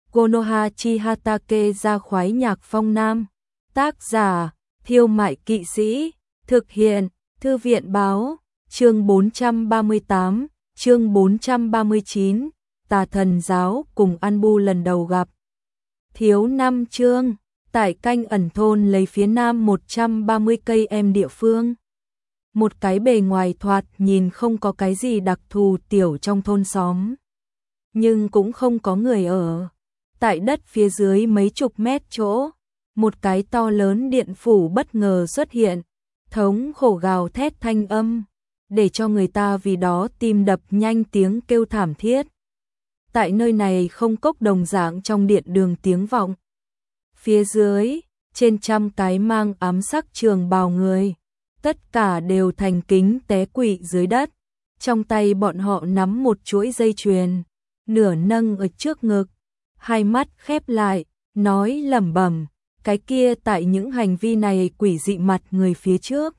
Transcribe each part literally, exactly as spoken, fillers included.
Konoha Chihatake ra khoái nhạc phong nam. Tác giả, Thiêu Mại Kỵ Sĩ. Thực hiện, Thư viện Báo. Chương bốn trăm ba mươi tám, chương bốn trăm ba mươi chín, Tà Thần Giáo cùng Anbu lần đầu gặp. Thiếu năm chương, tại canh ẩn thôn lấy phía nam một trăm ba mươi cây em địa phương. Một cái bề ngoài thoạt nhìn không có cái gì đặc thù tiểu trong thôn xóm. Nhưng cũng không có người ở. Tại đất phía dưới mấy chục mét chỗ, một cái to lớn điện phủ bất ngờ xuất hiện, thống khổ gào thét thanh âm, để cho người ta vì đó tim đập nhanh tiếng kêu thảm thiết. Tại nơi này không cốc đồng dạng trong điện đường tiếng vọng. Phía dưới, trên trăm cái mang ám sắc trường bào người, tất cả đều thành kính té quỵ dưới đất. Trong tay bọn họ nắm một chuỗi dây chuyền, nửa nâng ở trước ngực, hai mắt khép lại, nói lẩm bẩm, cái kia tại những hành vi này quỷ dị mặt người phía trước.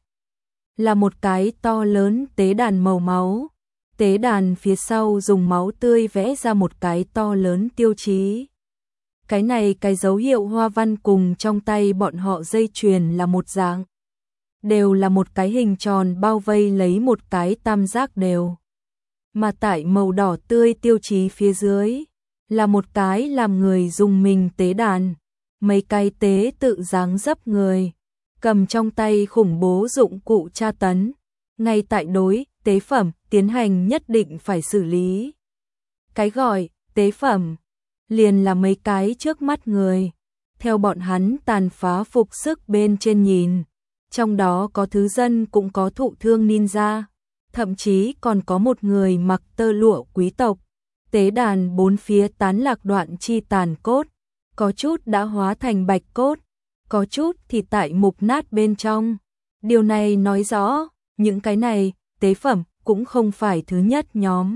Là một cái to lớn tế đàn màu máu. Tế đàn phía sau dùng máu tươi vẽ ra một cái to lớn tiêu chí. Cái này cái dấu hiệu hoa văn cùng trong tay bọn họ dây chuyền là một dạng. Đều là một cái hình tròn bao vây lấy một cái tam giác đều. Mà tại màu đỏ tươi tiêu chí phía dưới, là một cái làm người dùng mình tế đàn. Mấy cái tế tự dáng dấp người, cầm trong tay khủng bố dụng cụ tra tấn. Ngay tại đối, tế phẩm, tiến hành nhất định phải xử lý. Cái gọi, tế phẩm, liền là mấy cái trước mắt người. Theo bọn hắn tàn phá phục sức bên trên nhìn, trong đó có thứ dân cũng có thụ thương ninja, thậm chí còn có một người mặc tơ lụa quý tộc. Tế đàn bốn phía tán lạc đoạn chi tàn cốt, có chút đã hóa thành bạch cốt, có chút thì tại mục nát bên trong. Điều này nói rõ, những cái này, tế phẩm, cũng không phải thứ nhất nhóm.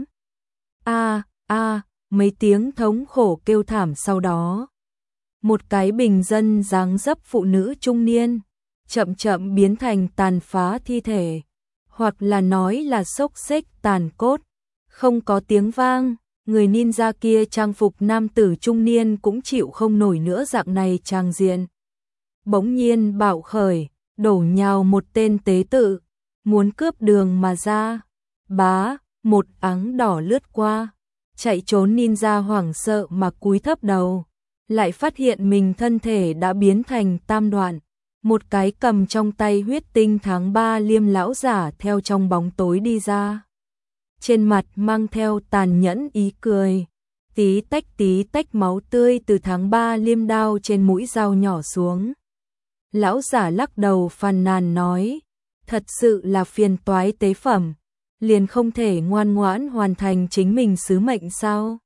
A, a, mấy tiếng thống khổ kêu thảm sau đó. Một cái bình dân dáng dấp phụ nữ trung niên, chậm chậm biến thành tàn phá thi thể, hoặc là nói là xốc xếch tàn cốt, không có tiếng vang. Người ninja kia trang phục nam tử trung niên cũng chịu không nổi nữa dạng này trang diện. Bỗng nhiên bạo khởi, đổ nhào một tên tế tự, muốn cướp đường mà ra. Bá, một áng đỏ lướt qua, chạy trốn ninja hoảng sợ mà cúi thấp đầu, lại phát hiện mình thân thể đã biến thành tam đoạn. Một cái cầm trong tay huyết tinh tháng ba liêm lão giả theo trong bóng tối đi ra. Trên mặt mang theo tàn nhẫn ý cười, tí tách tí tách máu tươi từ tháng ba liêm đao trên mũi dao nhỏ xuống. Lão giả lắc đầu phàn nàn nói, thật sự là phiền toái tế phẩm, liền không thể ngoan ngoãn hoàn thành chính mình sứ mệnh sao?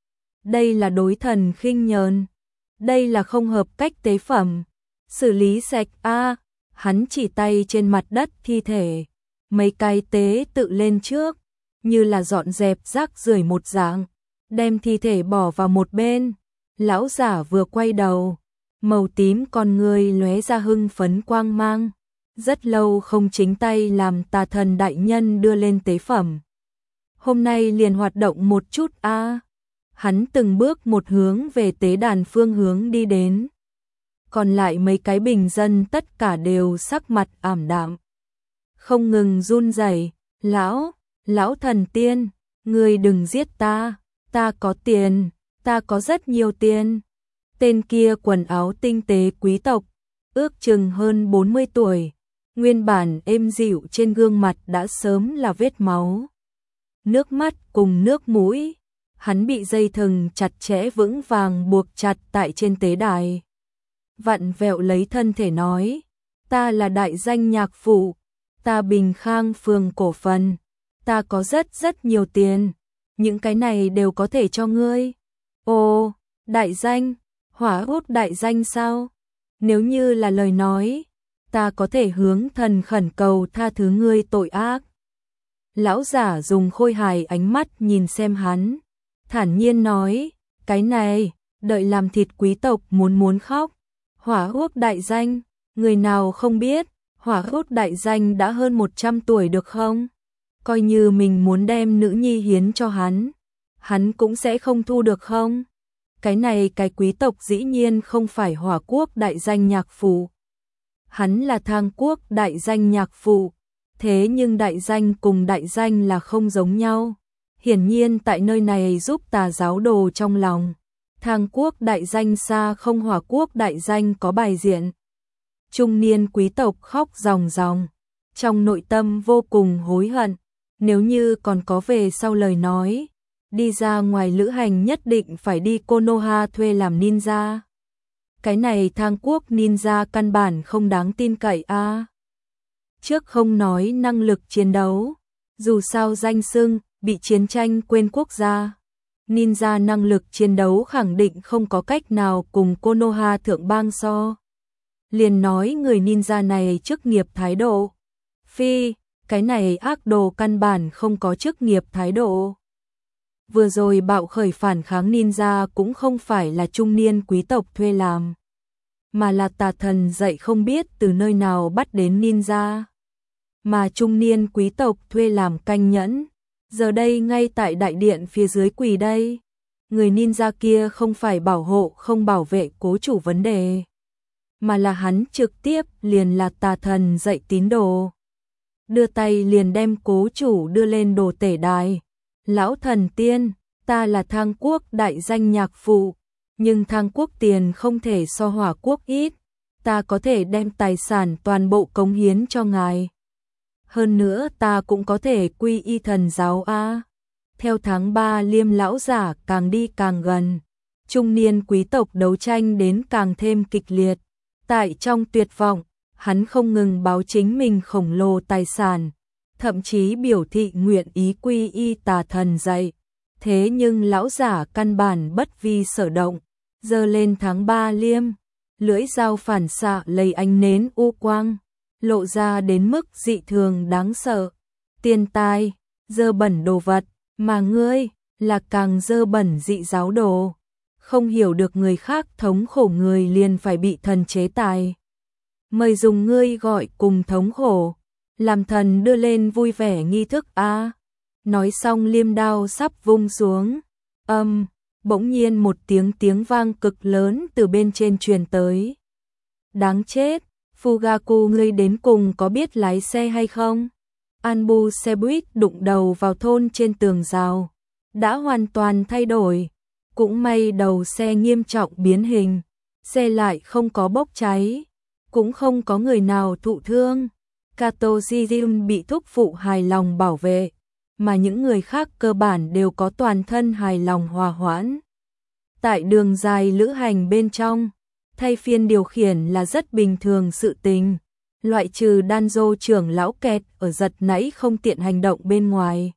Đây là đối thần khinh nhờn, đây là không hợp cách tế phẩm, xử lý sạch a. Hắn chỉ tay trên mặt đất thi thể, mấy cái tế tự lên trước, như là dọn dẹp rác rưởi một dạng, đem thi thể bỏ vào một bên. Lão giả vừa quay đầu, màu tím con người lóe ra hưng phấn quang mang. Rất lâu không chính tay làm tà thần đại nhân đưa lên tế phẩm. Hôm nay liền hoạt động một chút a. À. Hắn từng bước một hướng về tế đàn phương hướng đi đến. Còn lại mấy cái bình dân tất cả đều sắc mặt ảm đạm, không ngừng run rẩy. Lão, lão thần tiên, ngươi đừng giết ta, ta có tiền, ta có rất nhiều tiền. Tên kia quần áo tinh tế quý tộc, ước chừng hơn bốn mươi tuổi, nguyên bản êm dịu trên gương mặt đã sớm là vết máu. Nước mắt cùng nước mũi, hắn bị dây thừng chặt chẽ vững vàng buộc chặt tại trên tế đài. Vặn vẹo lấy thân thể nói, ta là đại danh nhạc phụ, ta Bình Khang phường cổ phần, ta có rất rất nhiều tiền, những cái này đều có thể cho ngươi. Ồ, đại danh, hỏa hút đại danh sao? Nếu như là lời nói, ta có thể hướng thần khẩn cầu tha thứ ngươi tội ác. Lão giả dùng khôi hài ánh mắt nhìn xem hắn, thản nhiên nói, cái này, đợi làm thịt quý tộc muốn muốn khóc. Hỏa hút đại danh, người nào không biết, hỏa hút đại danh đã hơn một trăm tuổi được không? Coi như mình muốn đem nữ nhi hiến cho hắn, hắn cũng sẽ không thu được không? Cái này cái quý tộc dĩ nhiên không phải Hỏa Quốc đại danh nhạc phụ. Hắn là Thang Quốc đại danh nhạc phụ, thế nhưng đại danh cùng đại danh là không giống nhau. Hiển nhiên tại nơi này giúp tà giáo đồ trong lòng, Thang Quốc đại danh xa không Hỏa Quốc đại danh có bài diện. Trung niên quý tộc khóc ròng ròng, trong nội tâm vô cùng hối hận, nếu như còn có về sau lời nói, đi ra ngoài lữ hành nhất định phải đi Konoha thuê làm ninja. Cái này Thang Quốc ninja căn bản không đáng tin cậy a. À. Trước không nói năng lực chiến đấu, dù sao danh xưng bị chiến tranh quên quốc gia, ninja năng lực chiến đấu khẳng định không có cách nào cùng Konoha thượng bang so. Liền nói người ninja này chức nghiệp thái độ. Phi, cái này ác đồ căn bản không có chức nghiệp thái độ. Vừa rồi bạo khởi phản kháng ninja cũng không phải là trung niên quý tộc thuê làm, mà là tà thần dạy không biết từ nơi nào bắt đến ninja. Mà trung niên quý tộc thuê làm canh nhẫn, giờ đây ngay tại đại điện phía dưới quỳ đây. Người ninja kia không phải bảo hộ không bảo vệ cố chủ vấn đề, mà là hắn trực tiếp liền là tà thần dạy tín đồ. Đưa tay liền đem cố chủ đưa lên đồ tể đài. Lão thần tiên, ta là Thang Quốc đại danh nhạc phụ, nhưng Thang Quốc tiền không thể so Hỏa Quốc ít, ta có thể đem tài sản toàn bộ cống hiến cho ngài. Hơn nữa ta cũng có thể quy y thần giáo a. Theo tháng ba Liêm lão giả càng đi càng gần, trung niên quý tộc đấu tranh đến càng thêm kịch liệt. Tại trong tuyệt vọng, hắn không ngừng báo chính mình khổng lồ tài sản, thậm chí biểu thị nguyện ý quy y tà thần dạy. Thế nhưng lão giả căn bản bất vi sở động, giơ lên tháng ba Liêm, lưỡi dao phản xạ lấy ánh nến u quang, lộ ra đến mức dị thường đáng sợ. Tiên tai, dơ bẩn đồ vật, mà ngươi là càng dơ bẩn dị giáo đồ. Không hiểu được người khác thống khổ người liền phải bị thần chế tài. Mời dùng ngươi gọi cùng thống khổ, làm thần đưa lên vui vẻ nghi thức a. Nói xong liêm đao sắp vung xuống, âm, bỗng nhiên một tiếng tiếng vang cực lớn từ bên trên truyền tới. Đáng chết, Fugaku ngươi đến cùng có biết lái xe hay không? Anbu xe buýt đụng đầu vào thôn trên tường rào, đã hoàn toàn thay đổi. Cũng may đầu xe nghiêm trọng biến hình, xe lại không có bốc cháy, cũng không có người nào thụ thương. Kato Shizun bị thúc phụ hài lòng bảo vệ, mà những người khác cơ bản đều có toàn thân hài lòng hòa hoãn. Tại đường dài lữ hành bên trong, thay phiên điều khiển là rất bình thường sự tình, loại trừ Danzo trưởng lão kẹt ở giật nãy không tiện hành động bên ngoài.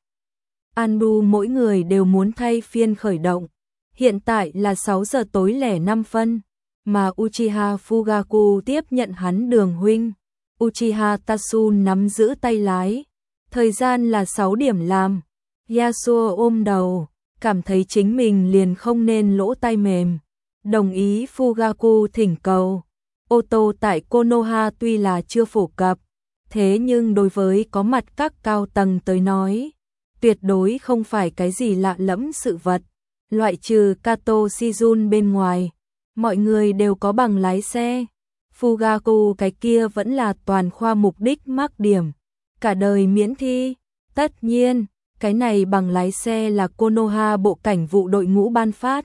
Anbu mỗi người đều muốn thay phiên khởi động. Hiện tại là sáu giờ tối lẻ năm phân, mà Uchiha Fugaku tiếp nhận hắn đường huynh. Uchiha Tatsun nắm giữ tay lái. Thời gian là sáu điểm làm. Yasuo ôm đầu, cảm thấy chính mình liền không nên lỗ tay mềm. Đồng ý Fugaku thỉnh cầu. Ô tô tại Konoha tuy là chưa phổ cập, thế nhưng đối với có mặt các cao tầng tới nói, tuyệt đối không phải cái gì lạ lẫm sự vật. Loại trừ Kato Shizun bên ngoài, mọi người đều có bằng lái xe. Fugaku cái kia vẫn là toàn khoa mục đích mắc điểm, cả đời miễn thi. Tất nhiên, cái này bằng lái xe là Konoha bộ cảnh vụ đội ngũ ban phát.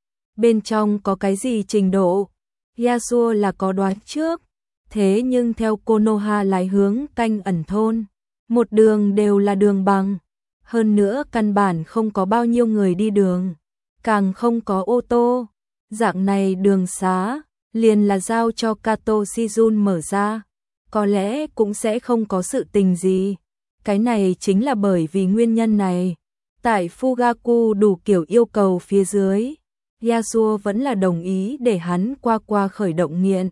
Bên trong có cái gì trình độ, Yasuo là có đoán trước. Thế nhưng theo Konoha lái hướng canh ẩn thôn, một đường đều là đường bằng. Hơn nữa căn bản không có bao nhiêu người đi đường, càng không có ô tô. Dạng này đường xá, liền là giao cho Kato Shizun mở ra, có lẽ cũng sẽ không có sự tình gì. Cái này chính là bởi vì nguyên nhân này, tại Fugaku đủ kiểu yêu cầu phía dưới, Yasuo vẫn là đồng ý để hắn qua qua khởi động nghiện.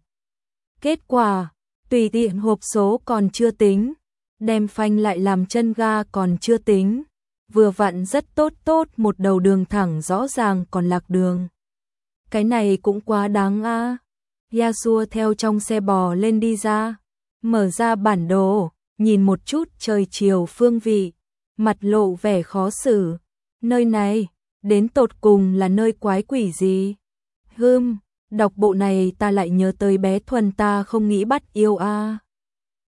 Kết quả, tùy tiện hộp số còn chưa tính, đem phanh lại làm chân ga còn chưa tính. Vừa vặn rất tốt tốt một đầu đường thẳng rõ ràng còn lạc đường. Cái này cũng quá đáng a. À. Yasuo theo trong xe bò lên đi ra, mở ra bản đồ, nhìn một chút trời chiều phương vị, mặt lộ vẻ khó xử. Nơi này, đến tột cùng là nơi quái quỷ gì? Hưm, đọc bộ này ta lại nhớ tới bé Thuần ta không nghĩ bắt yêu a.